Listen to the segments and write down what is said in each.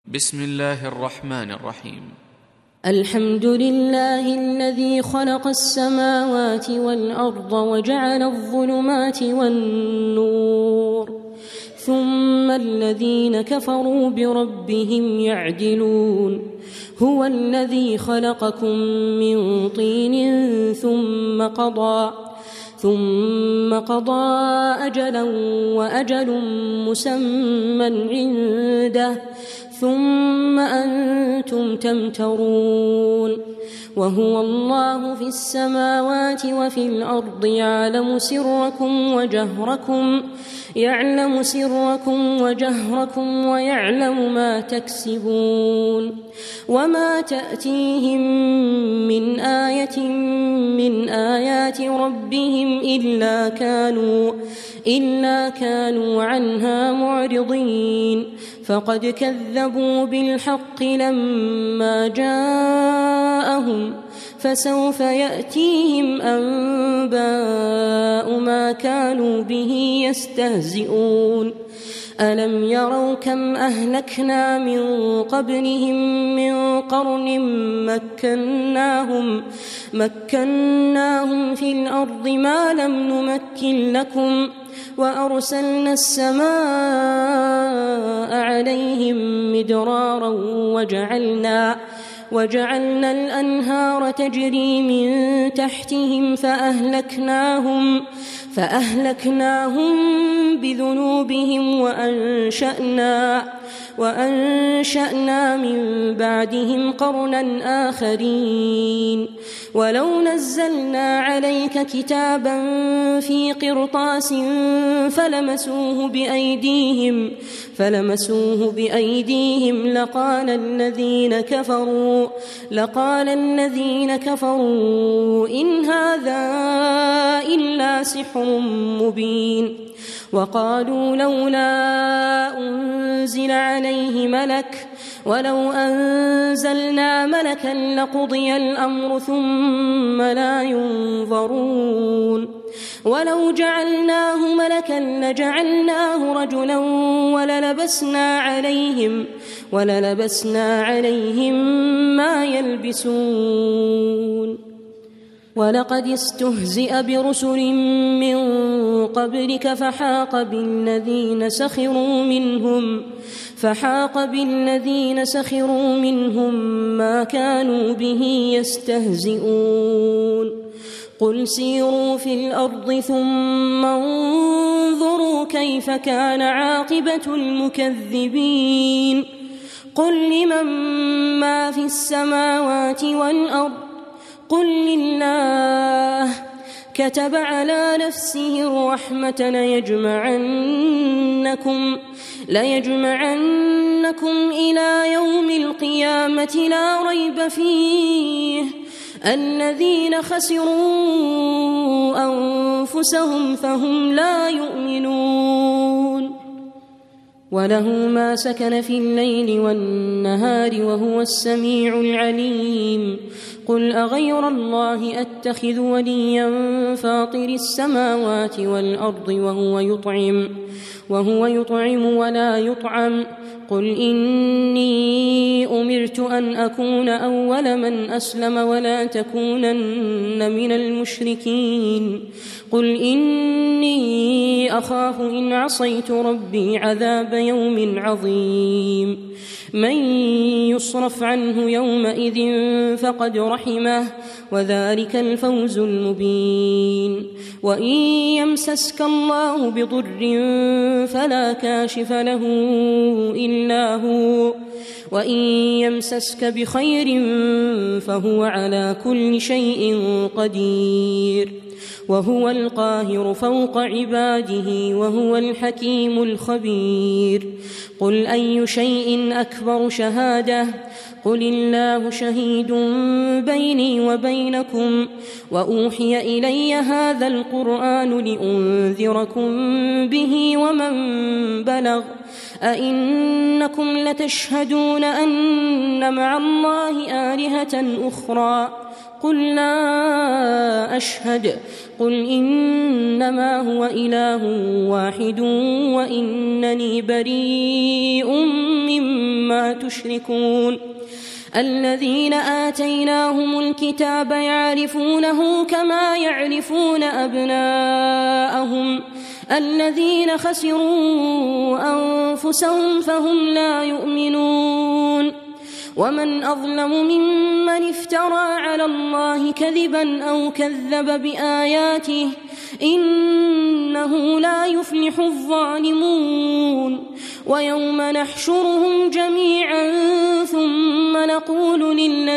بسم الله الرحمن الرحيم. الحمد لله الذي خلق السماوات والأرض وجعل الظلمات والنور، ثم الذين كفروا بربهم يعدلون. هو الذي خلقكم من طين ثم قضى أجلا وأجل مسمى عنده، ثم أنتم تمترون. وهو الله في السماوات وفي الأرض يعلم سركم وجهركم ويعلم ما تكسبون. وما تأتيهم من آية من آيات ربهم إلا كانوا عنها معرضين. فقد كذبوا بالحق لما جاءهم، فسوف يأتيهم أنباء ما كانوا به يستهزئون. ألم يروا كم أهلكنا من قبلهم من قرن مكناهم في الأرض ما لم نمكن لكم، وأرسلنا السماء عليهم مدرارا وجعلنا الأنهار تجري من تحتهم فأهلكناهم بذنوبهم وأنشأنا من بعدهم قرنا آخرين. ولو نزلنا عليك كتابا في قرطاس فلمسوه بأيديهم لقال الذين كفروا إن هذا إلا سحر مبين. وقالوا لولا أنزل عليه ملك، ولو أنزلنا ملكا لقضي الأمر ثم لا ينظرون. ولو جعلناه ملكا لجعلناه رجلا وللبسنا عليهم ما يلبسون. ولقد استهزئ برسل من قبلك فحاق بالذين سخروا منهم ما كانوا به يستهزئون. قل سيروا في الأرض ثم انظروا كيف كان عاقبة المكذبين. قل لمن ما في السماوات والأرض، قل لله. كتب على نفسه الرحمة ليجمعنكم إلى يوم القيامة لا ريب فيه. الذين خسروا أنفسهم فهم لا يؤمنون. وله ما سكن في الليل والنهار وهو السميع العليم. قل أغير الله أتخذ وليا فاطر السماوات والأرض وهو يطعم ولا يطعم. قل إني أمرت أن أكون أول من أسلم ولا تكونن من المشركين. قل إني أخاف إن عصيت ربي عذاب يوم عظيم. من يصرف عنه يومئذ فقد رحمه، وذلك الفوز المبين. وإن يمسسك الله بضر فلا كاشف له إلا هو، وإن يمسسك بخير فهو على كل شيء قدير. وهو القاهر فوق عباده وهو الحكيم الخبير. قل أي شيء أكبر شهادة؟ قل الله شهيد بيني وبينكم. وأوحي إلي هذا القرآن لأنذركم به ومن بلغ. أئنكم لتشهدون أن مع الله آلهة أخرى؟ قل لا أشهد. قل إنما هو إله واحد وإنني بريء مما ما تشركون الذين آتيناهم الكتاب يعرفونه كما يعرفون أبناءهم الذين خسروا أنفسهم فهم لا يؤمنون ومن أظلم ممن افترى على الله كذبا أو كذب بآياته إنه لا يفلح الظالمون ويوم نحشرهم جميعا ثم نقول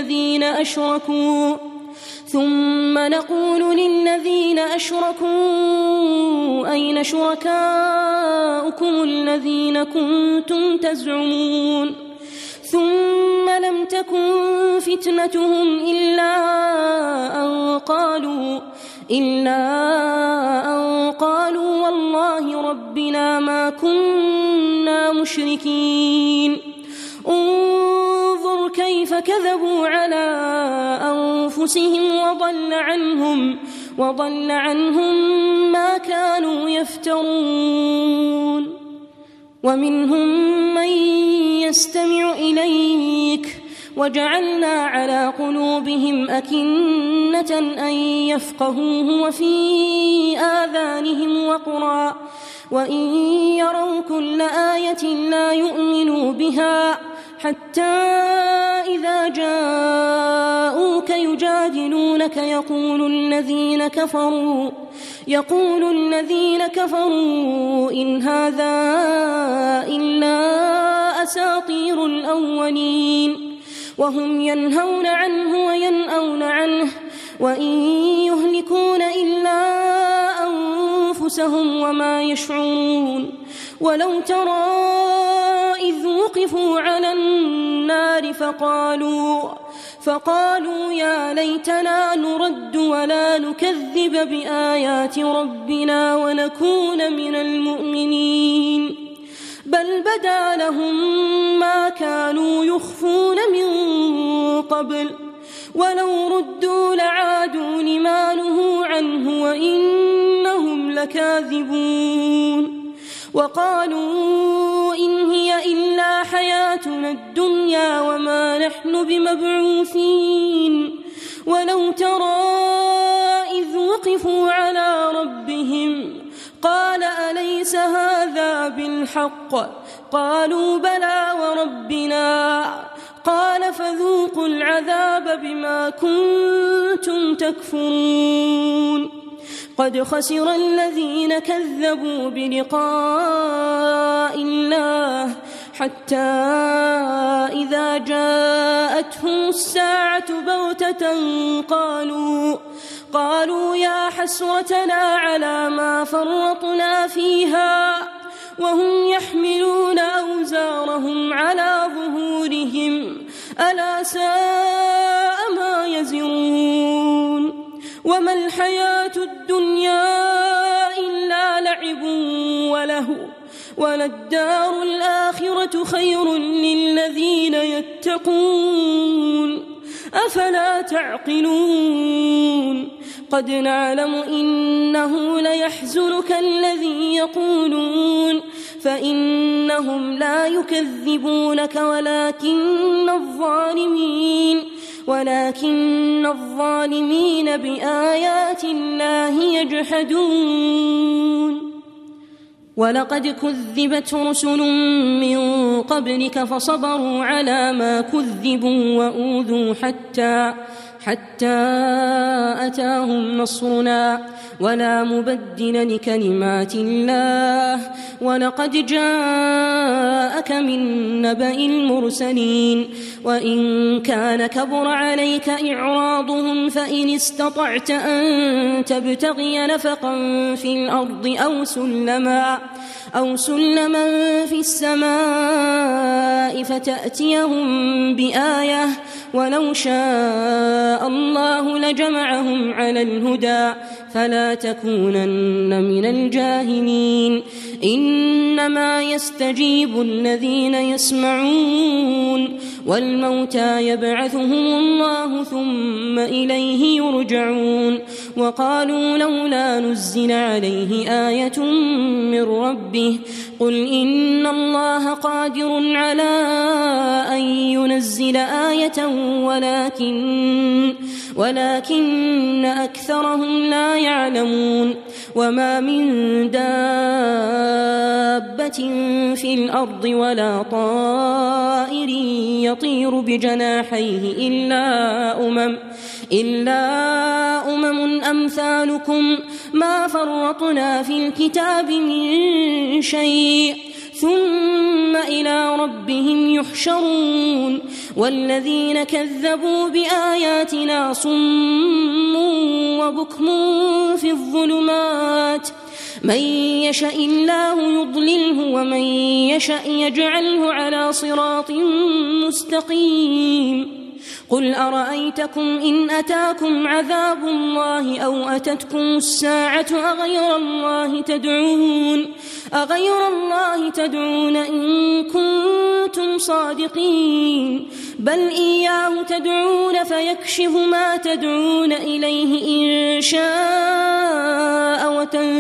للذين أشركوا أين شركاؤكم الذين كنتم تزعمون ثم لم تكن فتنتهم إلا أن قالوا والله ربنا ما كنا مشركين انظر كيف كذبوا على أنفسهم وضل عنهم ما كانوا يفترون ومنهم من يستمع إليك وجعلنا على قلوبهم أكنة أن يفقهوه وفي آذانهم وقرا وإن يروا كل آية لا يؤمنوا بها حتى إذا جاءوك يجادلونك يقول الذين كفروا إن هذا إلا أساطير الأولين وهم ينهون عنه وينأون عنه وإن يهلكون إلا أنفسهم وما يشعرون ولو ترى إذ وقفوا على النار فقالوا يا ليتنا نرد ولا نكذب بآيات ربنا ونكون من المؤمنين بل بدا لهم ما كانوا يخفون من قبل ولو ردوا لعادوا لما نهوا عنه وإنهم لكاذبون وقالوا إن هي إلا حياتنا الدنيا وما نحن بمبعوثين ولو ترى إذ وقفوا على ربهم قال أليس هذا بالحق قالوا بلى وربنا قال فذوقوا العذاب بما كنتم تكفرون قد خسر الذين كذبوا بلقاء الله حتى إذا جاءتهم الساعة بغتة قالوا يا حسرتنا على ما فرطنا فيها وهم يحملون أوزارهم على ظهورهم ألا ساء ما يزرون وما الحياة الدنيا إلا لعب ولهو وللدار الآخرة خير للذين يتقون أفلا تعقلون قد نعلم إنه ليحزنك الذي يقولون فإنهم لا يكذبونك ولكن الظالمين بآيات الله يجحدون ولقد كذبت رسل من قبلك فصبروا على ما كذبوا وأوذوا حتى أتاهم نصرنا ولا مبدل لكلمات الله ولقد جاءك من نبأ المرسلين وإن كان كبر عليك إعراضهم فإن استطعت أن تبتغي نفقا في الأرض أو سلما في السماء فتأتيهم بآية ولو شاء الله لجمعهم على الهدى فلا تكونن من الجاهلين إنما يستجيب الذين يسمعون والموتى يبعثهم الله ثم إليه يرجعون وقالوا لولا نزل عليه آية من ربه قل إن الله قادر على لنرسل آية ولكن أكثرهم لا يعلمون وما من دابة في الأرض ولا طائر يطير بجناحيه إلا أمم أمثالكم ما فرطنا في الكتاب من شيء ثم إلى ربهم يحشرون والذين كذبوا بآياتنا صم وبكم في الظلمات من يشاء الله يضلله ومن يشاء يجعله على صراط مستقيم قل أرأيتكم إن أتاكم عذاب الله أو أتتكم الساعة أغير الله تدعون إن كنتم صادقين بل إياه تدعون فيكشف ما تدعون إليه إن شاء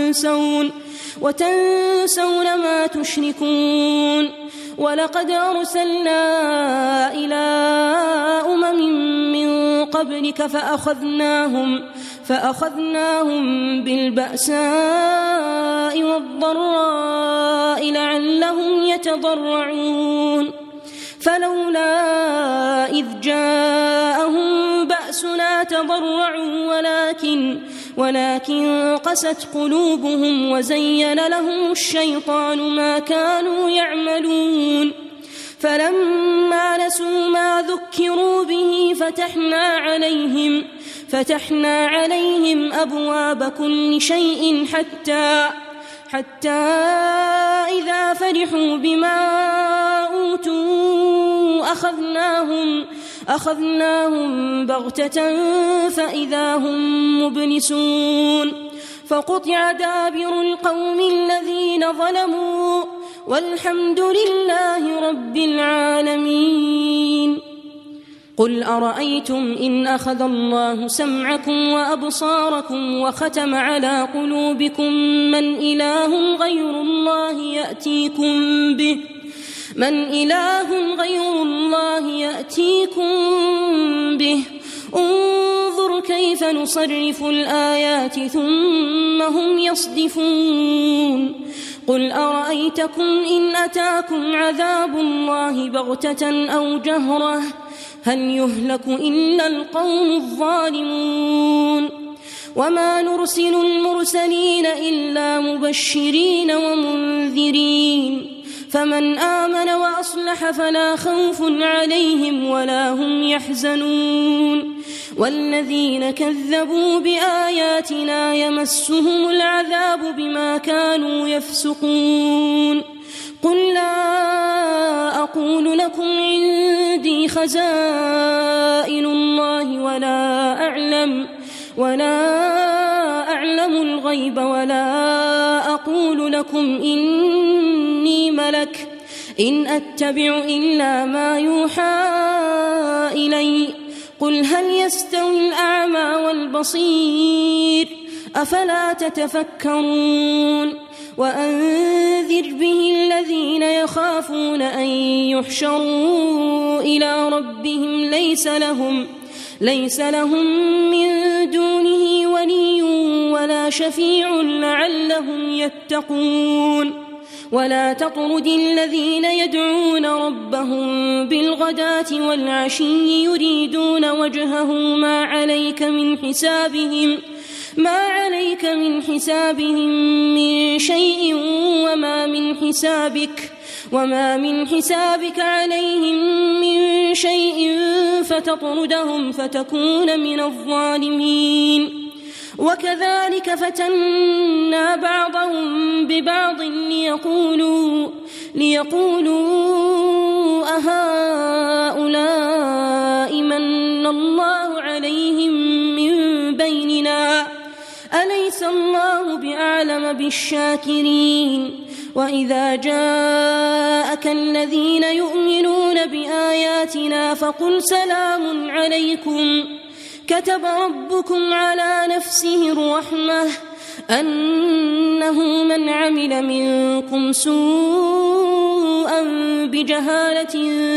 وتنسون ما تشركون ولقد أرسلنا إلى أمم من قبلك فأخذناهم بالبأساء والضراء لعلهم يتضرعون فلولا إذ جاءهم بأسنا تضرعوا ولكن قست قلوبهم وزين لهم الشيطان ما كانوا يعملون فلما نسوا ما ذكروا به فتحنا عليهم أبواب كل شيء حتى إذا فرحوا بما أوتوا أخذناهم بغتة فإذا هم مبلسون فقطع دابر القوم الذين ظلموا والحمد لله رب العالمين قل أرأيتم إن أخذ الله سمعكم وأبصاركم وختم على قلوبكم من إله غير الله يأتيكم به انظر كيف نصرف الآيات ثم هم يصدفون قل أرأيتكم إن أتاكم عذاب الله بغتة أو جهرة هل يهلك إلا القوم الظالمون وما نرسل المرسلين إلا مبشرين ومنذرين فمن آمن وأصلح فلا خوف عليهم ولا هم يحزنون والذين كذبوا بآياتنا يمسهم العذاب بما كانوا يفسقون قل لا أقول لكم عندي خزائن الله ولا أعلم الغيب ولا أقول لكم إني ملك إن أتبع إلا ما يوحى إلي قل هل يستوي الأعمى والبصير أفلا تتفكرون وأنذر به الذين يخافون أن يحشروا إلى ربهم ليس لهم من دونه ولي ولا شفيع لعلهم يتقون ولا تطرد الذين يدعون ربهم بالغداة والعشي يريدون وجهه ما عليك من حسابهم من شيء وما من حسابك عليهم من شيء فتطردهم فتكون من الظالمين وكذلك فتنا بعضهم ببعض ليقولوا أهؤلاء من الله عليهم من بيننا أليس الله بأعلم بالشاكرين وإذا جاءك الذين يؤمنون بآياتنا فقل سلام عليكم كتب ربكم على نفسه الرحمة أنه من عمل منكم سوءا بجهالة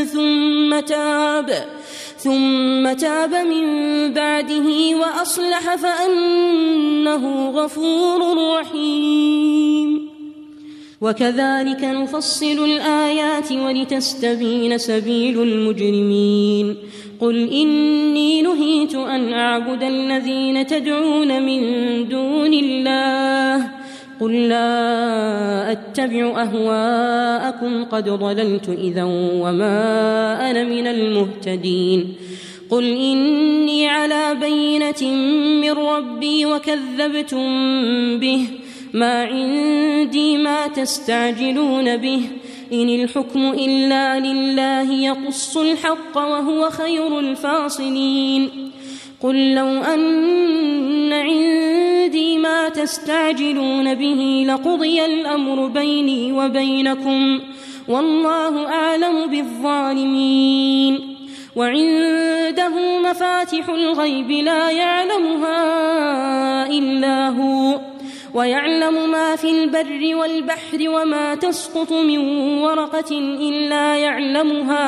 ثم تاب من بعده وأصلح فأنه غفور رحيم. وكذلك نفصل الآيات ولتستبين سبيل المجرمين. قل إني نهيت أن أعبد الذين تدعون من دون الله قل لا أتبع أهواءكم قد ضللت إذا وما أنا من المهتدين. قل إني على بينة من ربي وكذبتم به ما عندي ما تستعجلون به إن الحكم إلا لله يقص الحق وهو خير الفاصلين. قل لو أن عندي ما تستعجلون به لقضي الأمر بيني وبينكم والله أعلم بالظالمين. وعنده مفاتح الغيب لا يعلمها إلا هو ويعلم ما في البر والبحر وما تسقط من ورقة إلا يعلمها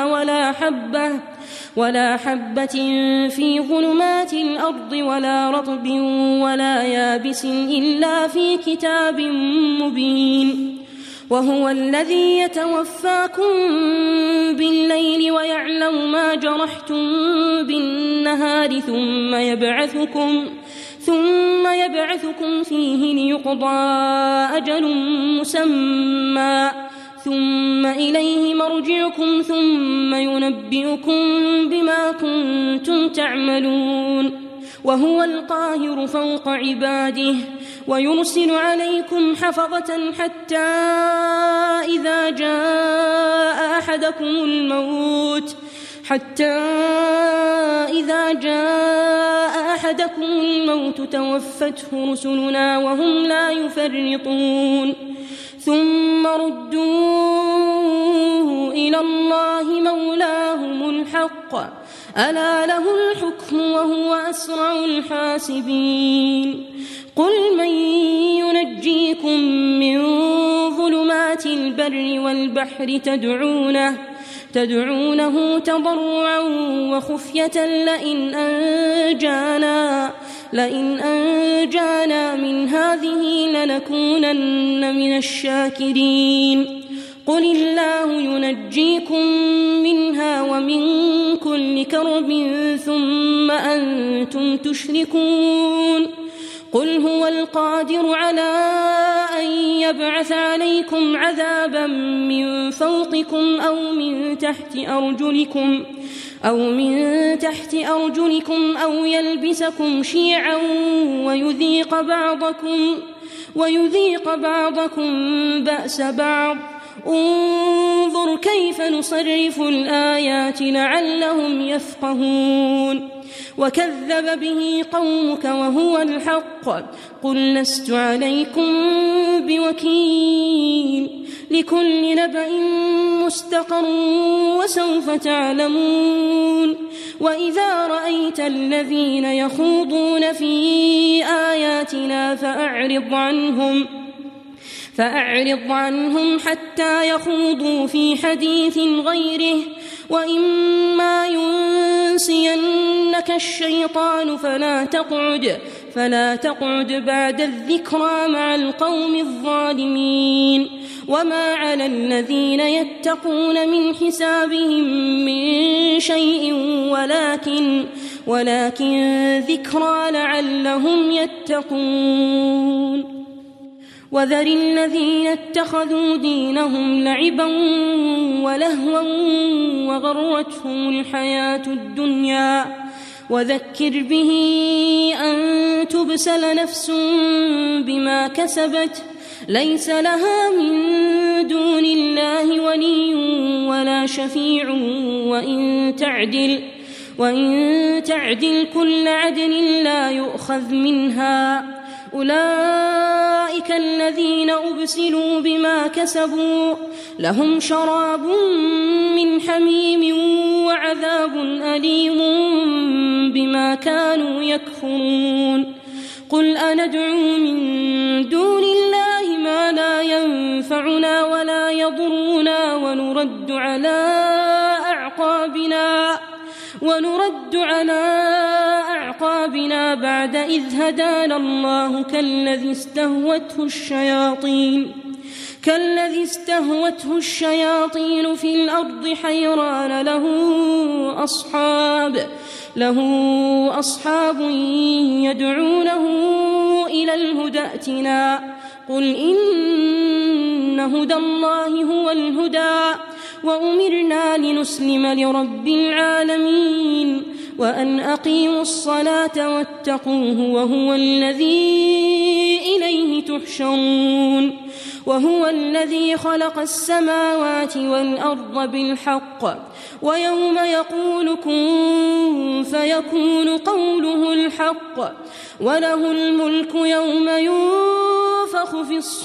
ولا حبة في ظلمات الأرض ولا رطب ولا يابس إلا في كتاب مبين. وهو الذي يتوفاكم بالليل ويعلم ما جرحتم بالنهار ثم يبعثكم فيه ليقضى أجل مسمى ثم إليه مرجعكم ثم ينبئكم بما كنتم تعملون. وهو القاهر فوق عباده ويرسل عليكم حفظة حتى إذا جاء أحدكم الموت توفته رسلنا وهم لا يفرطون. ثم ردوه إلى الله مولاهم الحق ألا له الحكم وهو أسرع الحاسبين. قل من ينجيكم من ظلمات البر والبحر تدعونه تضرعا وخفية لئن أنجانا من هذه لنكونن من الشاكرين. قل الله ينجيكم منها ومن كل كرب ثم أنتم تشركون. قل هو القادر على أن يبعث عليكم عذابا من فوقكم أو من تحت أرجلكم أو يلبسكم شيعا ويذيق بعضكم بأس بعض. انظر كيف نصرف الآيات لعلهم يفقهون. وكذب به قومك وهو الحق قل لست عليكم بوكيل لكل نبأ مستقر وسوف تعلمون. وإذا رأيت الذين يخوضون في آياتنا فأعرض عنهم حتى يخوضوا في حديث غيره وإما ينسينك الشيطان فلا تقعد بعد الذكرى مع القوم الظالمين. وما على الذين يتقون من حسابهم من شيء ولكن ذكرى لعلهم يتقون. وذر الذين اتخذوا دينهم لعبا ولهوا وغرتهم الحياة الدنيا وذكر به أن تبسل نفس بما كسبت ليس لها من دون الله ولي ولا شفيع وإن تعدل كل عدل لا يؤخذ منها. أولئك الذين أبسلوا بما كسبوا لهم شراب من حميم وعذاب أليم بما كانوا يكفرون. قل أندعو من دون الله ما لا ينفعنا ولا يضرنا ونرد على أعقابنا بعد إذ هدانا الله كالذي استهوته الشياطين في الأرض حيران له أصحاب يدعونه إلى الهدى ائتنا قل إن هدى الله هو الهدى وأمرنا لنسلم لرب العالمين وأن أقيموا الصلاة واتقوه وهو الذي إليه تحشرون وهو الذي خلق السماوات والأرض بالحق ويوم يقول كن فيكون قوله الحق وله الملك يوم ينفخ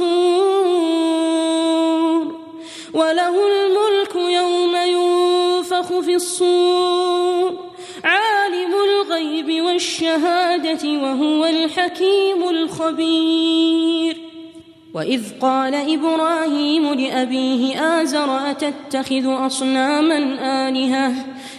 في الصور عالم الغيب والشهادة وهو الحكيم الخبير وإذ قال إبراهيم لأبيه آزر أتتخذ أصناما آلهة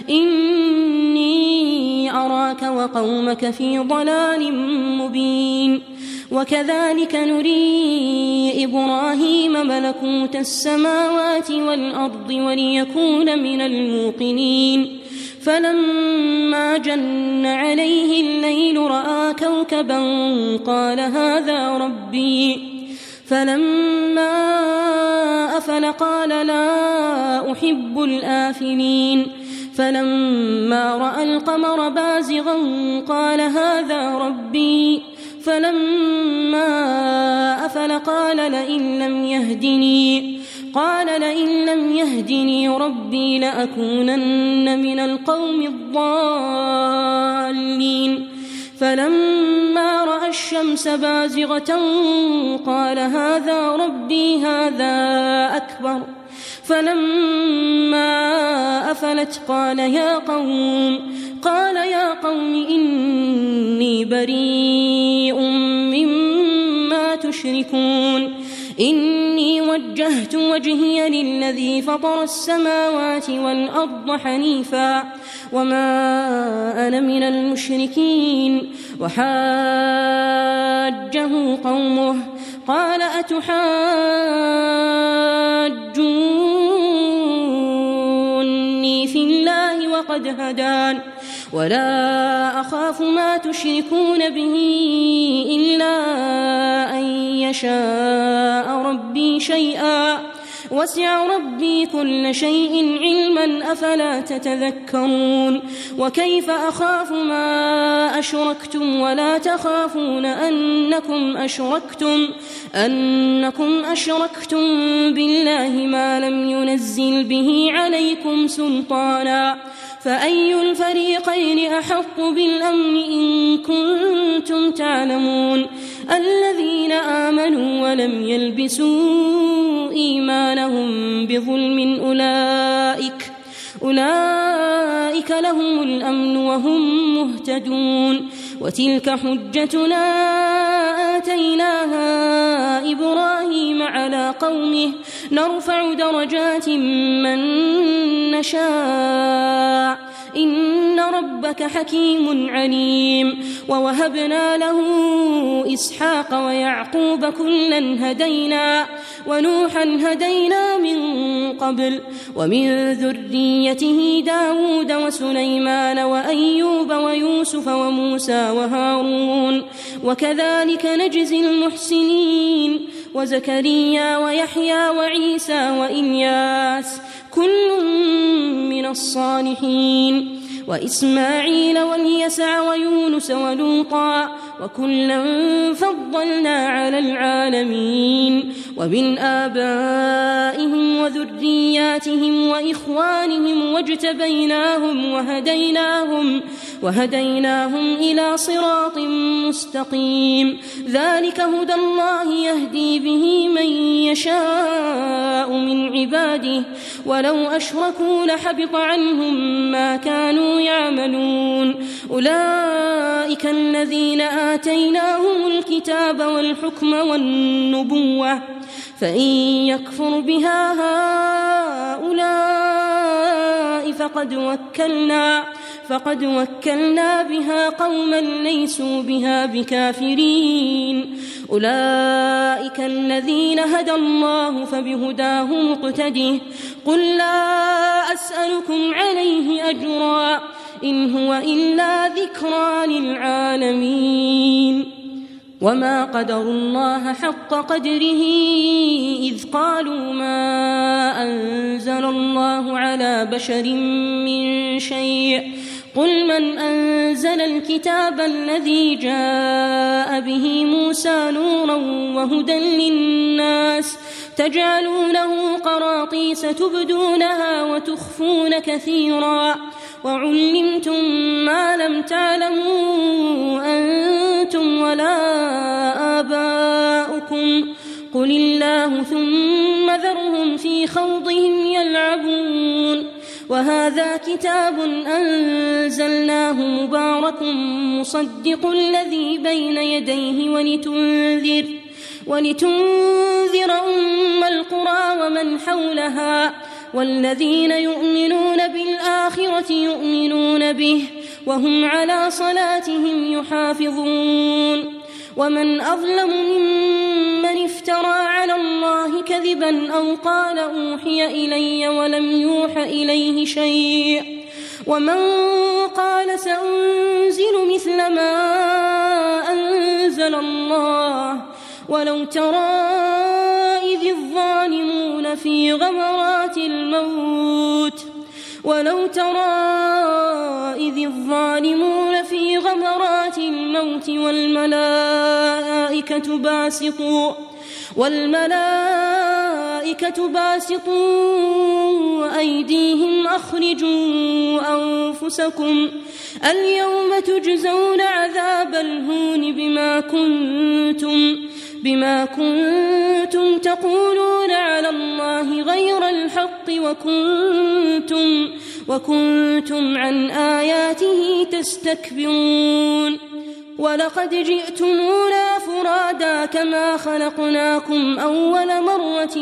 إني أراك وقومك في ضلال مبين وكذلك نري إبراهيم ملكوت السماوات والأرض وليكون من الموقنين فلما جن عليه الليل رأى كوكبا قال هذا ربي فلما أفل قال لا أحب الآفلين فلما رأى القمر بازغا قال هذا ربي فلما أفل قال لئن لم يهدني ربي لأكونن من القوم الضالين فلما رأى الشمس بازغة قال هذا ربي هذا أكبر فلما أفلت قال يا قوم إني بريء مما تشركون إني وجهت وجهي للذي فطر السماوات والأرض حنيفا وما أنا من المشركين وحاجه قومه قال أتحاجوني في الله وقد هدان ولا أخاف ما تشركون به إلا أن يشاء ربي شيئا وسع ربي كل شيء علما أفلا تتذكرون وكيف أخاف ما أشركتم ولا تخافون أنكم أشركتم بالله ما لم ينزل به عليكم سلطانا فأي الفريقين أحق بالأمن إن كنتم تعلمون الذين آمنوا ولم يلبسوا إيمانهم بظلم أولئك لهم الأمن وهم مهتدون وتلك حجتنا آتيناها إبراهيم على قومه نرفع درجات من نشاء إن ربك حكيم عليم ووهبنا له إسحاق ويعقوب كلا هدينا ونوحا هدينا من قبل ومن ذريته داود وسليمان وأيوب ويوسف وموسى وهارون وكذلك نجزي المحسنين وزكريا ويحيى وعيسى وإلياس كل من الصالحين وإسماعيل واليسع ويونس ولوطا وكلا فضلنا على العالمين وبالآباء آبائهم وذرياتهم وإخوانهم وهديناهم إلى صراط مستقيم. ذلك هدى الله يهدي به من يشاء من عباده ولو أشركوا لحبط عنهم ما كانوا يعملون. أولئك الذين آتيناهم الكتاب والحكم والنبوة فإن يكفر بها هؤلاء فقد وكلنا بها قوما ليسوا بها بكافرين. أولئك الذين هدى الله فبهداه مقتده. قل لا أسألكم عليه أجرا إن هو إلا ذكرى للعالمين. وما قدروا الله حق قدره إذ قالوا ما أنزل الله على بشر من شيء. قل من أنزل الكتاب الذي جاء به موسى نورا وهدى للناس تجعلونه قراطيس تبدونها وتخفون كثيرا وعلمتم ما لم تعلموا أنتم ولا آباؤكم قل الله ثم ذرهم في خوضهم يلعبون. وهذا كتاب أنزلناه مبارك مصدق الذي بين يديه ولتنذر أم القرى ومن حولها والذين يؤمنون بالآخرة يؤمنون به وهم على صلاتهم يحافظون. ومن أظلم ممن افترى على الله كذبا أو قال أوحي إلي ولم يوح إليه شيء ومن قال سأنزل مثل ما أنزل الله. ولو ترى إذ الظالمون في غمرات الموت والملائكة باسطوا أيديهم أخرجوا أنفسكم اليوم تجزون عذاب الهون بما كنتم تقولون على الله غير الحق وكنتم عن آياته تستكبرون. ولقد جئتمونا فرادا كما خلقناكم أول مرة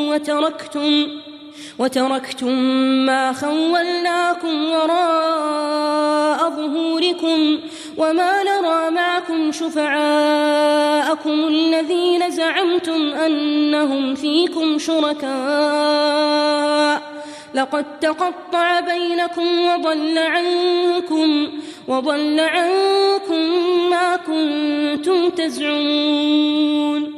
وتركتم ما خولناكم وراء ظهوركم وما نرى معكم شفعاءكم الذين زعمتم أنهم فيكم شركاء لقد تقطع بينكم وضل عنكم ما كنتم تزعمون.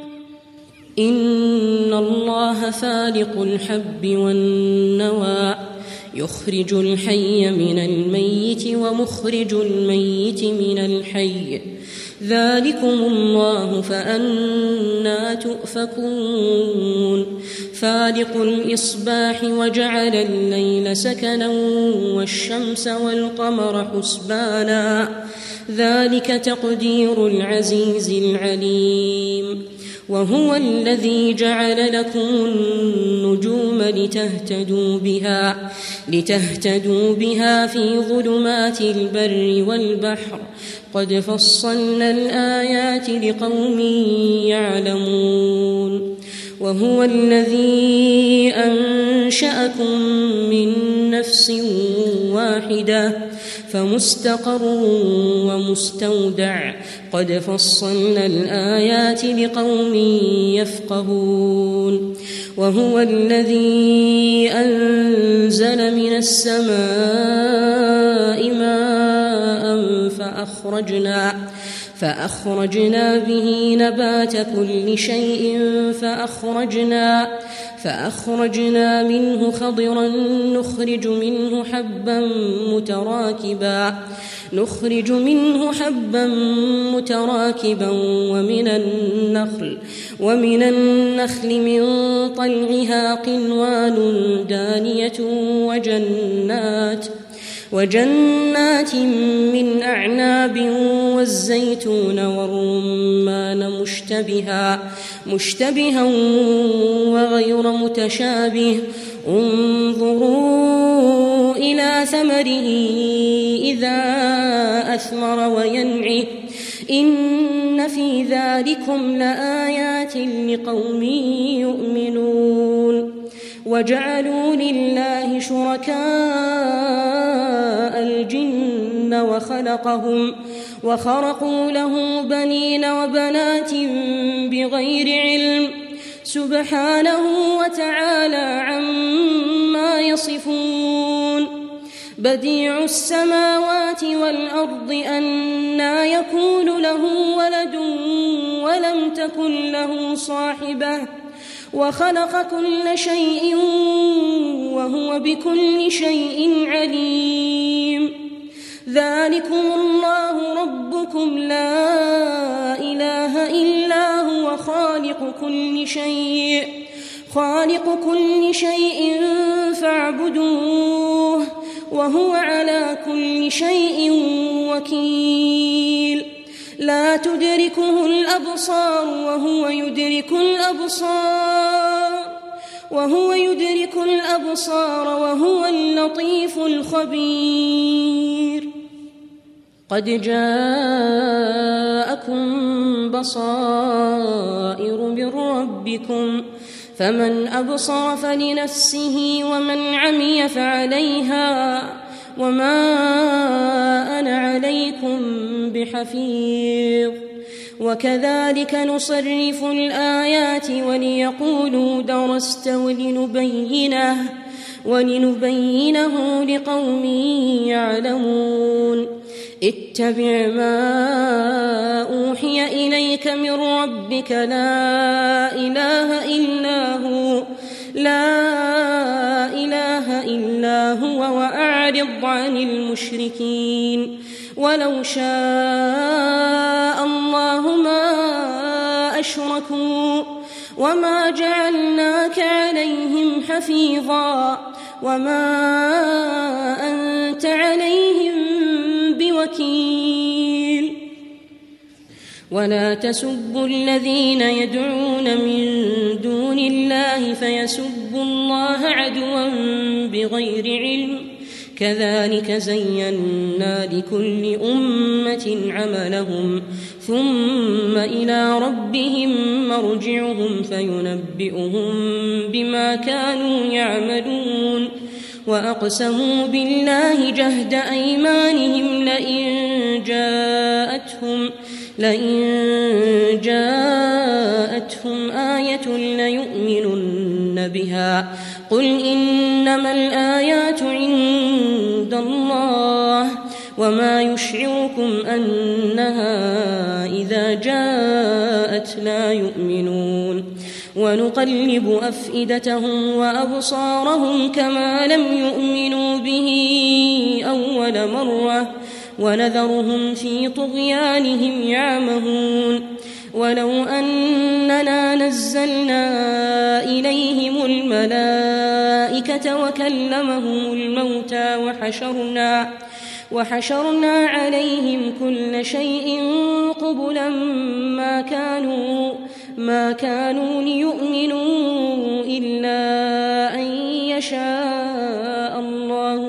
إن الله فالق الحب والنوى يخرج الحي من الميت ومخرج الميت من الحي ذلكم الله فأنى تؤفكون. فالق الإصباح وجعل الليل سكنا والشمس والقمر حسبانا ذلك تقدير العزيز العليم. وهو الذي جعل لكم النجوم لتهتدوا بها في ظلمات البر والبحر قد فصلنا الآيات لقوم يعلمون. وهو الذي أنشأكم من نفس واحدة فمستقر ومستودع قد فصلنا الآيات لقوم يفقهون. وهو الذي أنزل من السماء ماء فأخرجنا به نبات كل شيء فأخرجنا منه خضرا نخرج منه حبا متراكبا ومن النخل من طلعها قنوان دانية وجنات من أعناب والزيتون والرمان مشتبها وغير متشابه انظروا إلى ثمره إذا أثمر وينعه إن في ذلكم لآيات لقوم يؤمنون وجعلوا لله شركاء الجن وخرقوا له بنين وبنات بغير علم سبحانه وتعالى عما يصفون بديع السماوات والأرض أنى يكون له ولد ولم تكن له صاحبة وخلق كل شيء وهو بكل شيء عليم ذلكم الله ربكم لا إله إلا هو خالق كل شيء فاعبدوه وهو على كل شيء وكيل لا تدركه الأبصار وهو يدرك الأبصار وهو اللطيف الخبير قد جاءكم بصائر من ربكم فمن أبصر فلنفسه ومن عمي فعليها وما أنا عليكم بحفيظ وكذلك نصرف الآيات وليقولوا درست ولنبينه لقوم يعلمون اتبع ما أوحي إليك من ربك لا إله إلا هو وأعرض عن المشركين ولو شاء الله ما أشركوا وما جعلناك عليهم حفيظا وما أنت عليهم بوكيل ولا تسبوا الذين يدعون من دون الله فيسبوا الله عدوا بغير علم كذلك زينا لكل أمة عملهم ثم إلى ربهم مرجعهم فينبئهم بما كانوا يعملون وأقسموا بالله جهد أيمانهم لئن جاءتهم آية ليؤمنن بها قل إنما الآيات عند الله وما يشعركم أنها إذا جاءت لا يؤمنون ونقلب أفئدتهم وأبصارهم كما لم يؤمنوا به أول مرة ونذرهم في طغيانهم يعمهون ولو أننا نزلنا إليهم الملائكة وكلمهم الموتى وحشرنا عليهم كل شيء قبلا ما كانوا ليؤمنوا إلا أن يشاء الله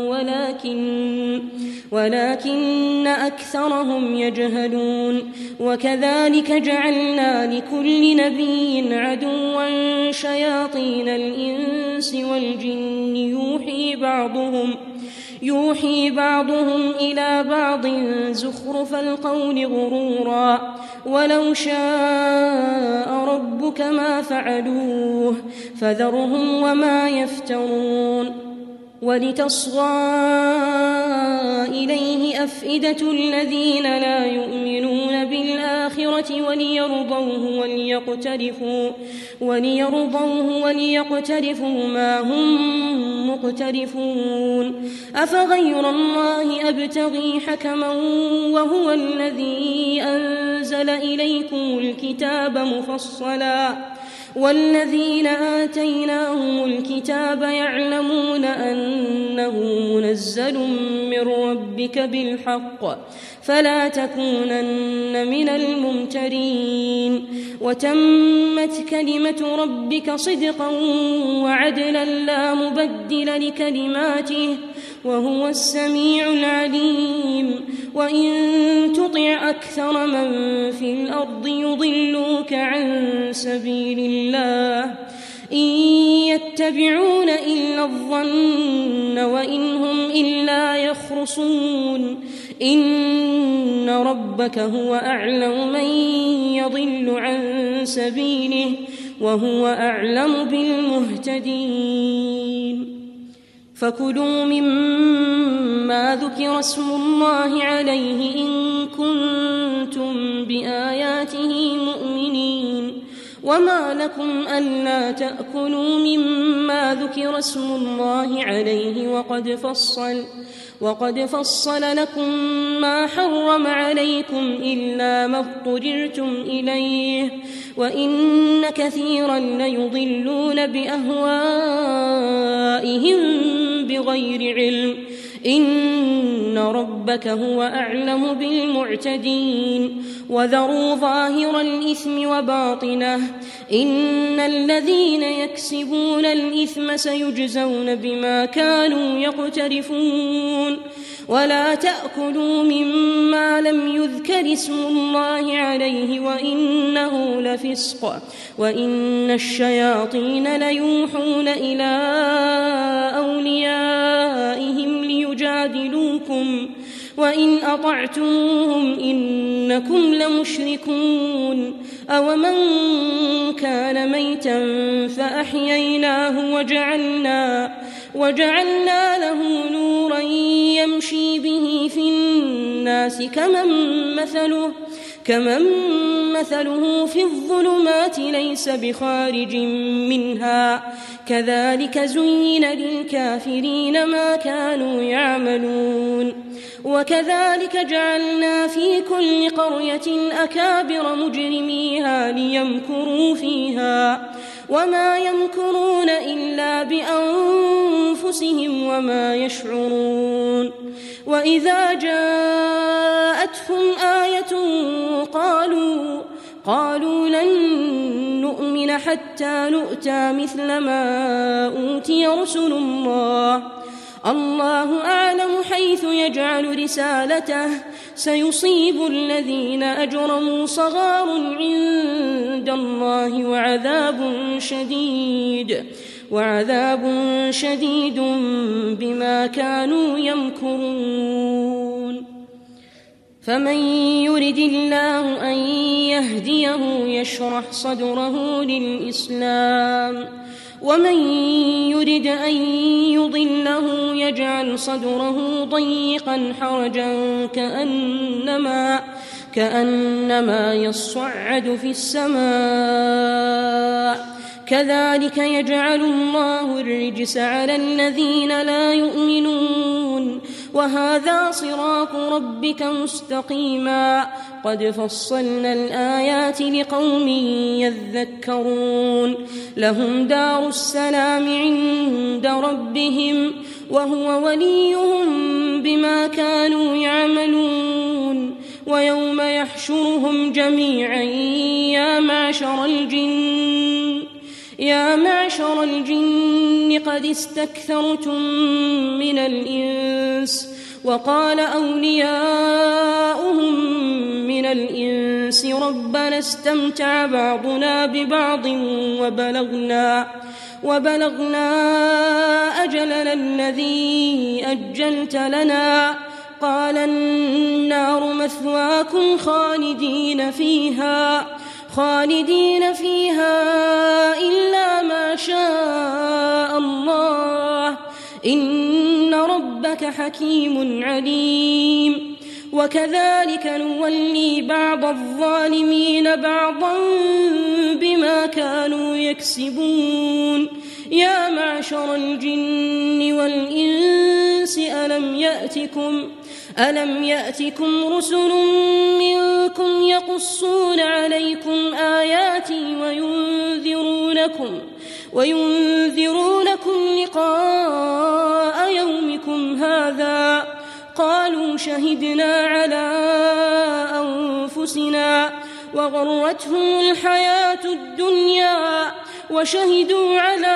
ولكن أكثرهم يجهلون وكذلك جعلنا لكل نبي عدوا شياطين الإنس والجن يوحي بعضهم إلى بعض زخرف القول غرورا ولو شاء ربك ما فعلوه فذرهم وما يفترون ولتصغى إليه أفئدة الذين لا يؤمنون بالآخرة وليرضوه وليقترفوا ما هم مقترفون. أفغير الله أبتغي حكما وهو الذي أنزل إليكم الكتاب مفصلا والذين آتيناهم الكتاب يعلمون أنه منزل من ربك بالحق فلا تكونن من الممترين. وتمت كلمة ربك صدقا وعدلا لا مبدل لكلماته وهو السميع العليم. وإن تطع أكثر من في الأرض يضلوك عن سبيل الله إن يتبعون إلا الظن وإن هم إلا يخرصون. إن ربك هو أعلم من يضل عن سبيله وهو أعلم بالمهتدين. فكلوا مما ذكر اسم الله عليه إن كنتم بآياته مؤمنين. وما لكم ألا تأكلوا مما ذكر اسم الله عليه وقد فصل لكم ما حرم عليكم إلا ما اضطررتم إليه وإن كثيرا ليضلون بأهوائهم بغير علم. إن ربك هو أعلم بالمعتدين. وذروا ظاهر الإثم وباطنه إن الذين يكسبون الإثم سيجزون بما كانوا يقترفون. ولا تأكلوا مما لم يذكر اسم الله عليه وإنه لفسق وإن الشياطين ليوحون إلى أوليائهم ليجادلوكم وإن أطعتموهم إنكم لمشركون. أومن كان ميتا فأحييناه وجعلنا له نورا يمشي به في الناس كمن مثله في الظلمات ليس بخارج منها كذلك زين للكافرين ما كانوا يعملون. وكذلك جعلنا في كل قرية أكابر مجرميها ليمكروا فيها وما يمكرون إلا بأنفسهم وما يشعرون. وإذا جاءتهم آية قالوا لن نؤمن حتى نؤتى مثل ما أوتي رسل الله أعلم حيث يجعل رسالته سيصيب الذين أجرموا صغار عند الله وعذاب شديد بما كانوا يمكرون. فمن يرد الله أن يهديه يشرح صدره للإسلام ومن يرد أن يضله يجعل صدره ضيقا حرجا كأنما يصعد في السماء كذلك يجعل الله الرجس على الذين لا يؤمنون. وهذا صراط ربك مستقيما قد فصلنا الآيات لقوم يذكرون. لهم دار السلام عند ربهم وهو وليهم بما كانوا يعملون. ويوم يحشرهم جميعا يا معشر الجن قد استكثرتم من الإنس وقال أولياؤهم من الإنس ربنا استمتع بعضنا ببعض وبلغنا أجلنا الذي أجلت لنا قال النار مثواكم خالدين فيها إلا ما شاء الله إن ربك حكيم عليم. وكذلك نولي بعض الظالمين بعضا بما كانوا يكسبون يا معشر الجن والإنس ألم يأتكم رسل منكم يقصون عليكم آياتي وينذرونكم لقاء يومكم هذا قالوا شهدنا على أنفسنا وغرتهم الحياة الدنيا وشهدوا على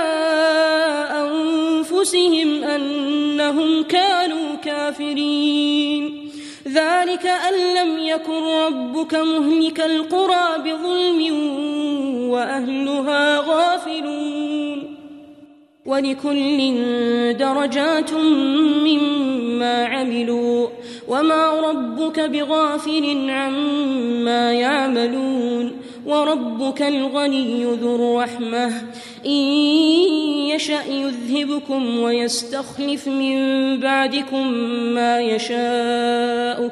أنفسهم أنهم كانوا كافرين ذلك أن لم يكن ربك مهلك القرى بظلم وأهلها غافلون ولكل درجات مما عملوا وما ربك بغافل عما يعملون وربك الغني ذو الرحمة إن يشأ يذهبكم ويستخلف من بعدكم ما يشاء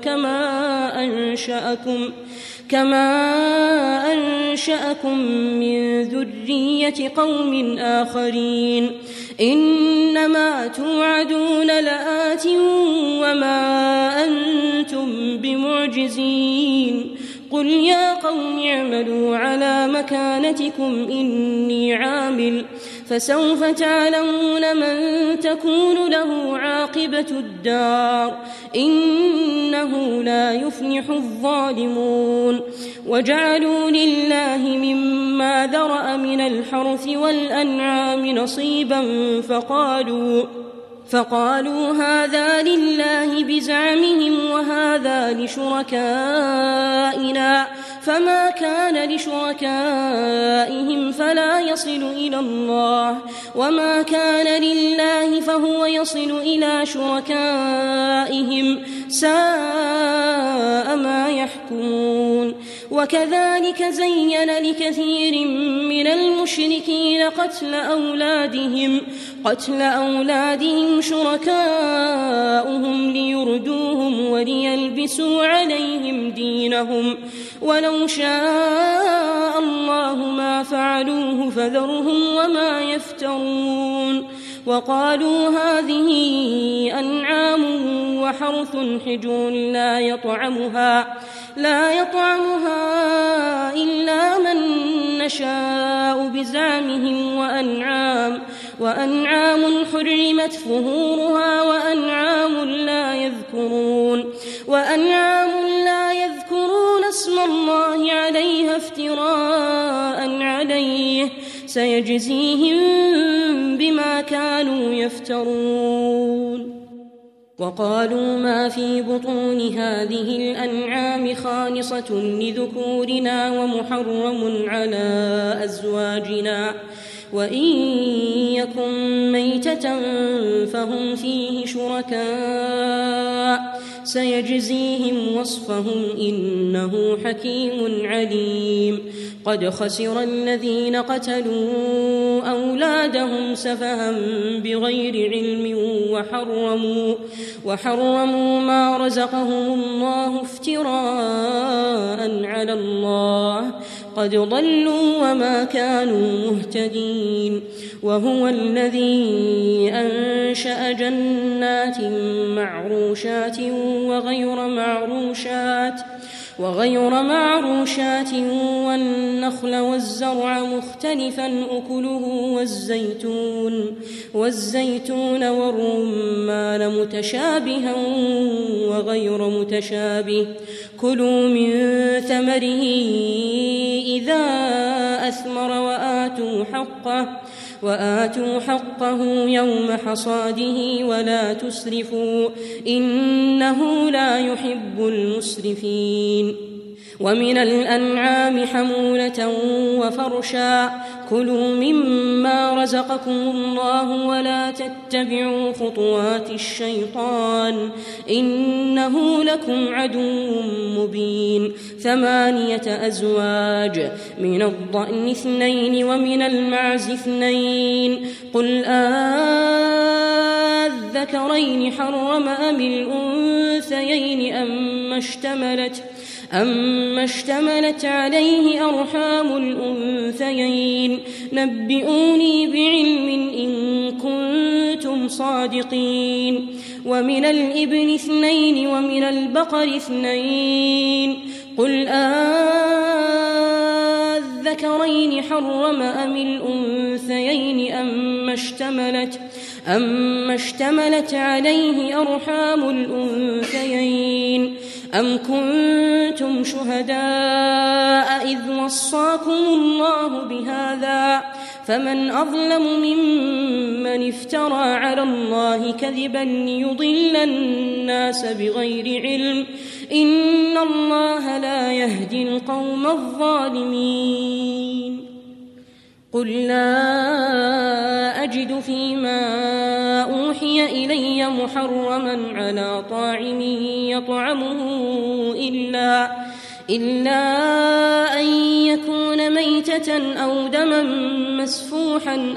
كما أنشأكم من ذرية قوم آخرين إنما توعدون لآت وما أنتم بمعجزين قل يا قوم اعملوا على مكانتكم إني عامل فسوف تعلمون من تكون له عاقبة الدار إنه لا يفلح الظالمون وجعلوا لله مما ذرأ من الحرث والأنعام نصيبا فقالوا هذا لله بزعمهم وهذا لشركائنا فما كان لشركائهم فلا يصل إلى الله وما كان لله فهو يصل إلى شركائهم ساء ما يحكمون وكذلك زين لكثير من المشركين قتل أولادهم شركاؤهم ليردوهم وليلبسوا عليهم دينهم ولو شاء الله ما فعلوه فذرهم وما يفترون وقالوا هذه أنعام وحرث حجر لا يطعمها إلا من نشاء بزعمهم وأنعام حرمت ظهورها وأنعام لا يذكرون اسم الله عليها افتراء عليه سيجزيهم بما كانوا يفترون وقالوا ما في بطون هذه الأنعام خالصة لذكورنا ومحرم على أزواجنا وإن يكن ميتة فهم فيه شركاء سيجزيهم وصفهم إنه حكيم عليم قد خسر الذين قتلوا أولادهم سفها بغير علم وحرموا ما رزقهم الله افتراء على الله قد ضلوا وما كانوا مهتدين وهو الذي أنشأ جنات معروشات وغير معروشات والنخل والزرع مختلفا أكله والزيتون والرمان متشابها وغير متشابه كلوا من ثمره إذا أثمر وآتوا حقه يوم حصاده ولا تسرفوا إنه لا يحب المسرفين ومن الأنعام حمولة وفرشا كلوا مما رزقكم الله ولا تتبعوا خطوات الشيطان إنه لكم عدو مبين 8 أزواج من الضأن 2 ومن المعز 2 قل الذكرين حرم أم الأنثيين أم أما اشتملت عليه أرحام الأنثيين نبئوني بعلم إن كنتم صادقين ومن الإبل 2 ومن البقر 2 قل الذكرين حرم أم الأنثيين أما اشتملت عليه أرحام الأنثيين أم كنتم شهداء إذ وصاكم الله بهذا فمن أظلم ممن افترى على الله كذبا ليضل الناس بغير علم إن الله لا يهدي القوم الظالمين قل لا أجد فيما أوحي إلي محرما على طاعم يطعمه إلا أن يكون ميتة أو دما مسفوحا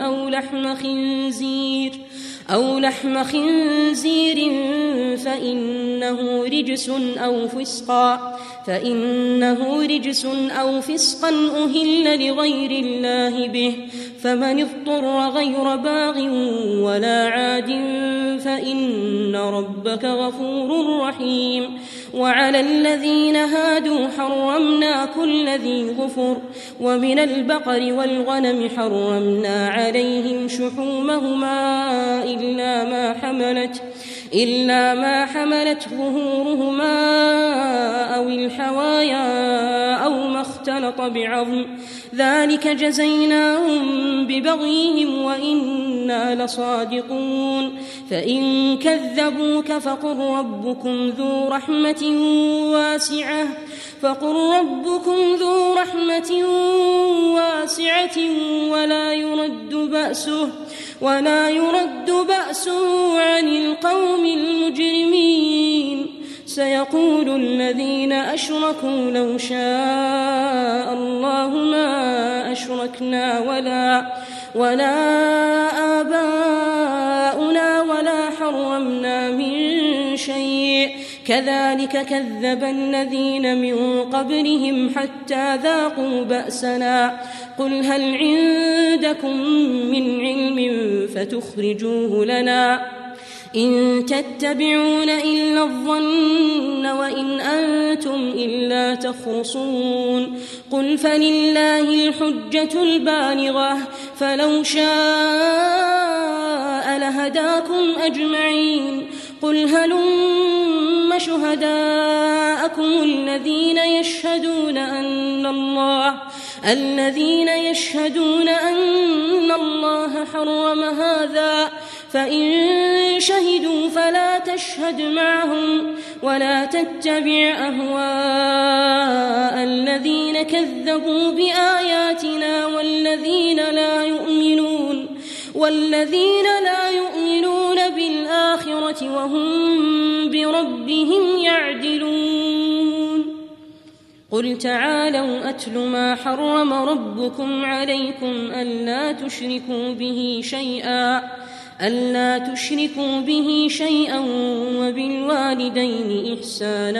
أو لحم خنزير فإنه رجس أو فسقا أهل لغير الله به فمن اضطر غير باغ ولا عاد فإن ربك غفور رحيم وعلى الذين هادوا حرمنا كل ذي ظفر ومن البقر والغنم حرمنا عليهم شحومهما إلا ما حملت ظهورهما أو الحوايا أو ما اختلط بعظم ذلك جزيناهم ببغيهم وإنا لصادقون فإن كذبوك فقل ربكم ذو رحمة واسعة ولا يرد بأسه عن القوم المجرمين سيقول الذين أشركوا لو شاء الله ما أشركنا ولا آباؤنا ولا حرمنا من شيء كذلك كذب الذين من قبلهم حتى ذاقوا بأسنا قل هل عندكم من علم فتخرجوه لنا إن تتبعون إلا الظن وإن أنتم إلا تخرصون قل فلله الحجة البالغة فلو شاء لهداكم أجمعين قل هلم شهداءكم الذين يشهدون أن الله حرم هذا فإن شهدوا فلا تشهد معهم ولا تتبع أهواء الذين كذبوا بآياتنا والذين لا يؤمنون بالآخرة وهم بربهم يعدلون قل تعالوا أتل ما حرم ربكم عليكم ألا تشركوا به شيئا وبالوالدين إحسانا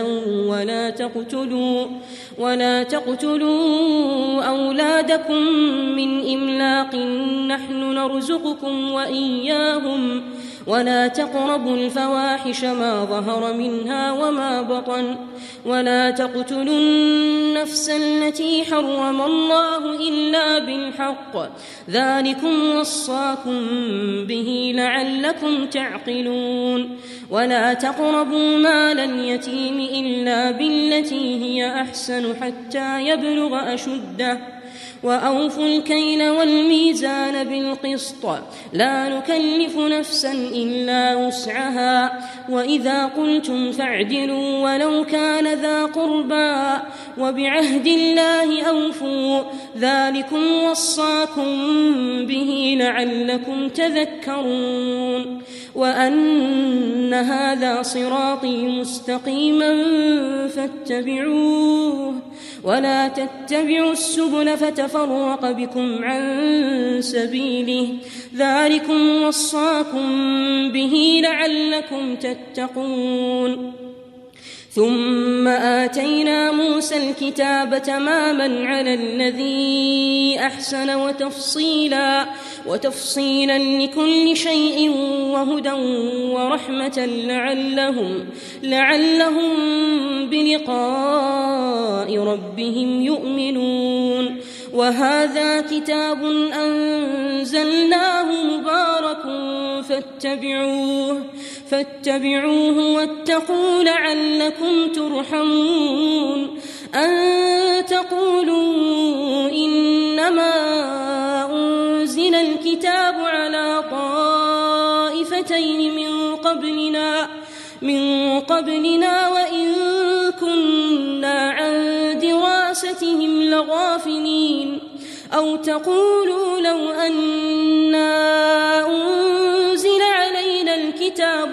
ولا تقتلوا أولادكم من إملاق نحن نرزقكم وإياهم ولا تقربوا الفواحش ما ظهر منها وما بطن ولا تقتلوا النفس التي حرم الله إلا بالحق ذلكم وصاكم به لعلكم تعقلون ولا تقربوا مال اليتيم إلا بالتي هي أحسن حتى يبلغ أشده وأوفوا الكيل والميزان بالقسط لا نكلف نفسا إلا وسعها وإذا قلتم فاعدلوا ولو كان ذا قربى وبعهد الله أوفوا ذلكم وصاكم به لعلكم تذكرون وأن هذا صراطي مستقيما فاتبعوه ولا تتبعوا السبل فتفرق بكم عن سبيله ذلكم وصاكم به لعلكم تتقون ثم آتينا موسى الكتاب تماما على الذي أحسن وتفصيلا لكل شيء وهدى ورحمة لعلهم بلقاء ربهم يؤمنون. وهذا كتاب أنزلناه مبارك فاتبعوه واتقوا لعلكم ترحمون. أن تقولوا إنما أنزل الكتاب على طائفتين من قبلنا وإن كنا عن دراستهم لغافلين. أو تقولوا لو أنا أنزل علينا الكتاب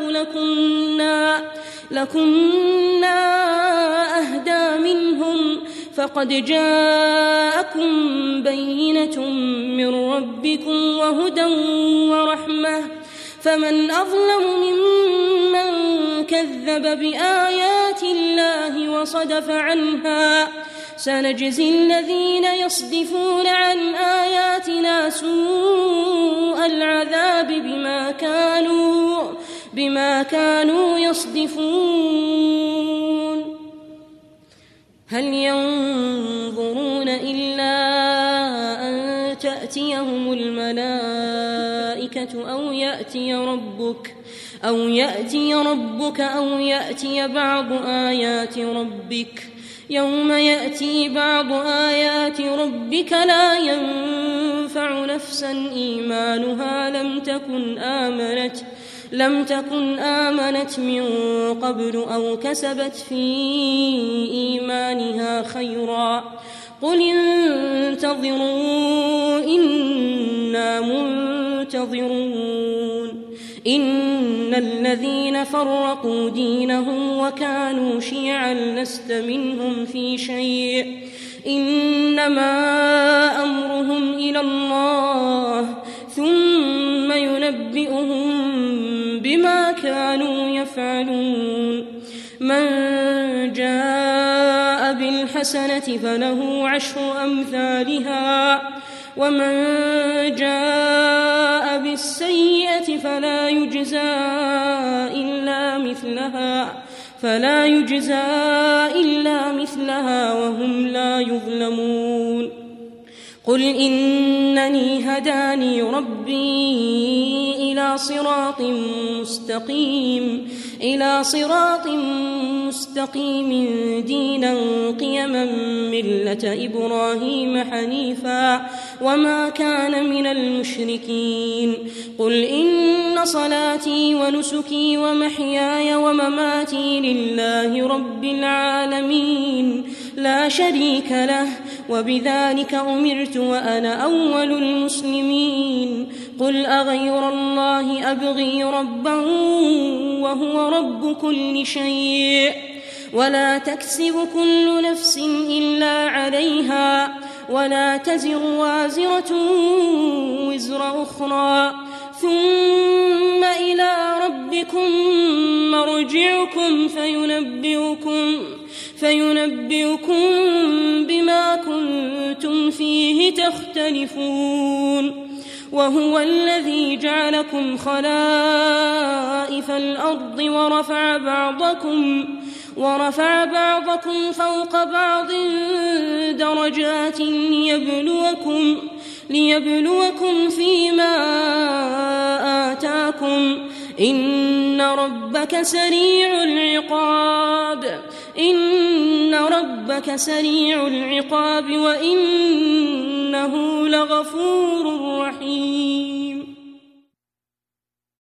لكنا أهدى منهم. فقد جاءكم بينة من ربكم وهدى ورحمة فمن أظلم ممن كذب بآيات الله وصدف عنها. سنجزي الذين يصدفون عن آياتنا سوء العذاب بما كانوا يصدفون. هل ينظرون إلا أن تأتيهم الملائكة أو يأتي ربك أو يأتي بعض آيات ربك. يوم يأتي بعض آيات ربك لا ينفع نفسا إيمانها لم تكن آمنت من قبل أو كسبت في إيمانها خيرا. قل انتظروا إنا منتظرون. إن الذين فرقوا دينهم وكانوا شيعا لست منهم في شيء إنما أمرهم إلى الله ثم ينبئهم بما كانوا يفعلون. من جاء بالحسنة فله 10 أمثالها ومن جاء بالسيئة فلا يجزى إلا مثلها وهم لا يظلمون. قل إنني هداني ربي إلى صراط مستقيم دينا قيما ملة إبراهيم حنيفا وما كان من المشركين. قل إن صلاتي ونسكي ومحياي ومماتي لله رب العالمين لا شريك له وبذلك أمرت وأنا أول المسلمين. قل أغير الله أبغي ربا وهو رب كل شيء ولا تكسب كل نفس إلا عليها ولا تزر وازرة وزر أخرى ثم إلى ربكم مرجعكم فينبئكم بما كنتم فيه تختلفون. وهو الذي جعلكم خلائف الأرض ورفع بعضكم فوق بعض درجات ليبلوكم فيما آتاكم. إن ربك سريع العقاب وإنه لغفور رحيم.